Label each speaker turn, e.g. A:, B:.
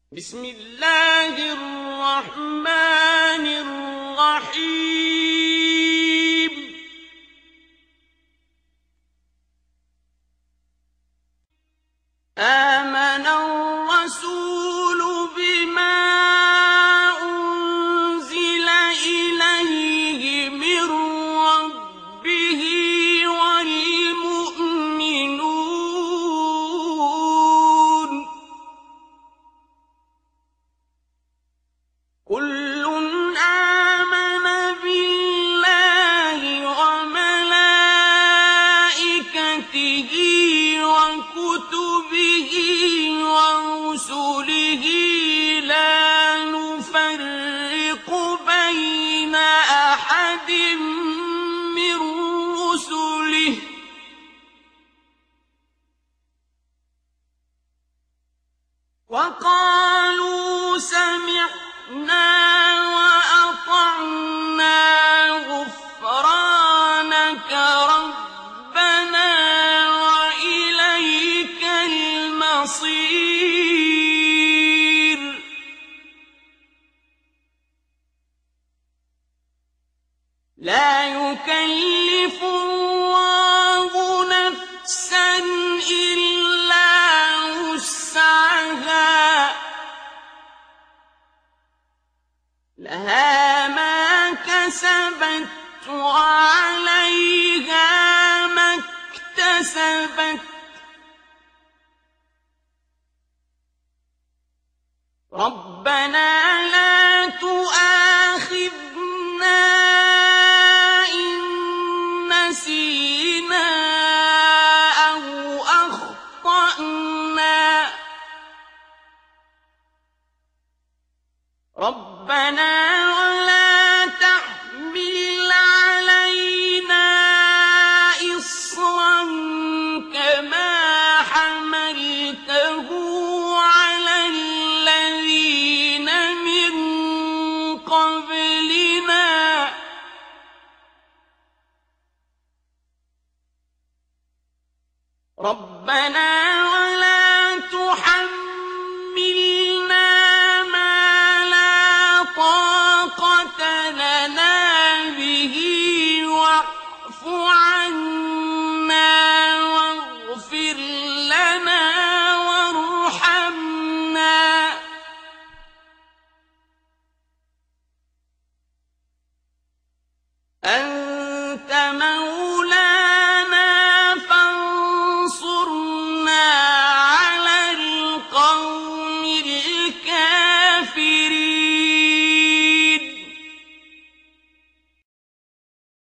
A: بسم الله الرحمن الرحيم. آمن الرسول بما أنزل إليه من ربه والمؤمنون كل آمن بالله وملائكته وكتبه ورسله لا نفرق بين أحد من رسله وقالوا سمعنا وأطعنا غفرانك ربنا وإليك المصير. لا يكلف الله نفسا إلا وسعها لها ما كسبت وعليها ما اكتسبت ربنا لا تؤاخذنا إن نسينا أو أخطأنا ربنا ولا تحمل علينا إصرا كما حملته على الذين من قبلنا ربنا ولا تحملنا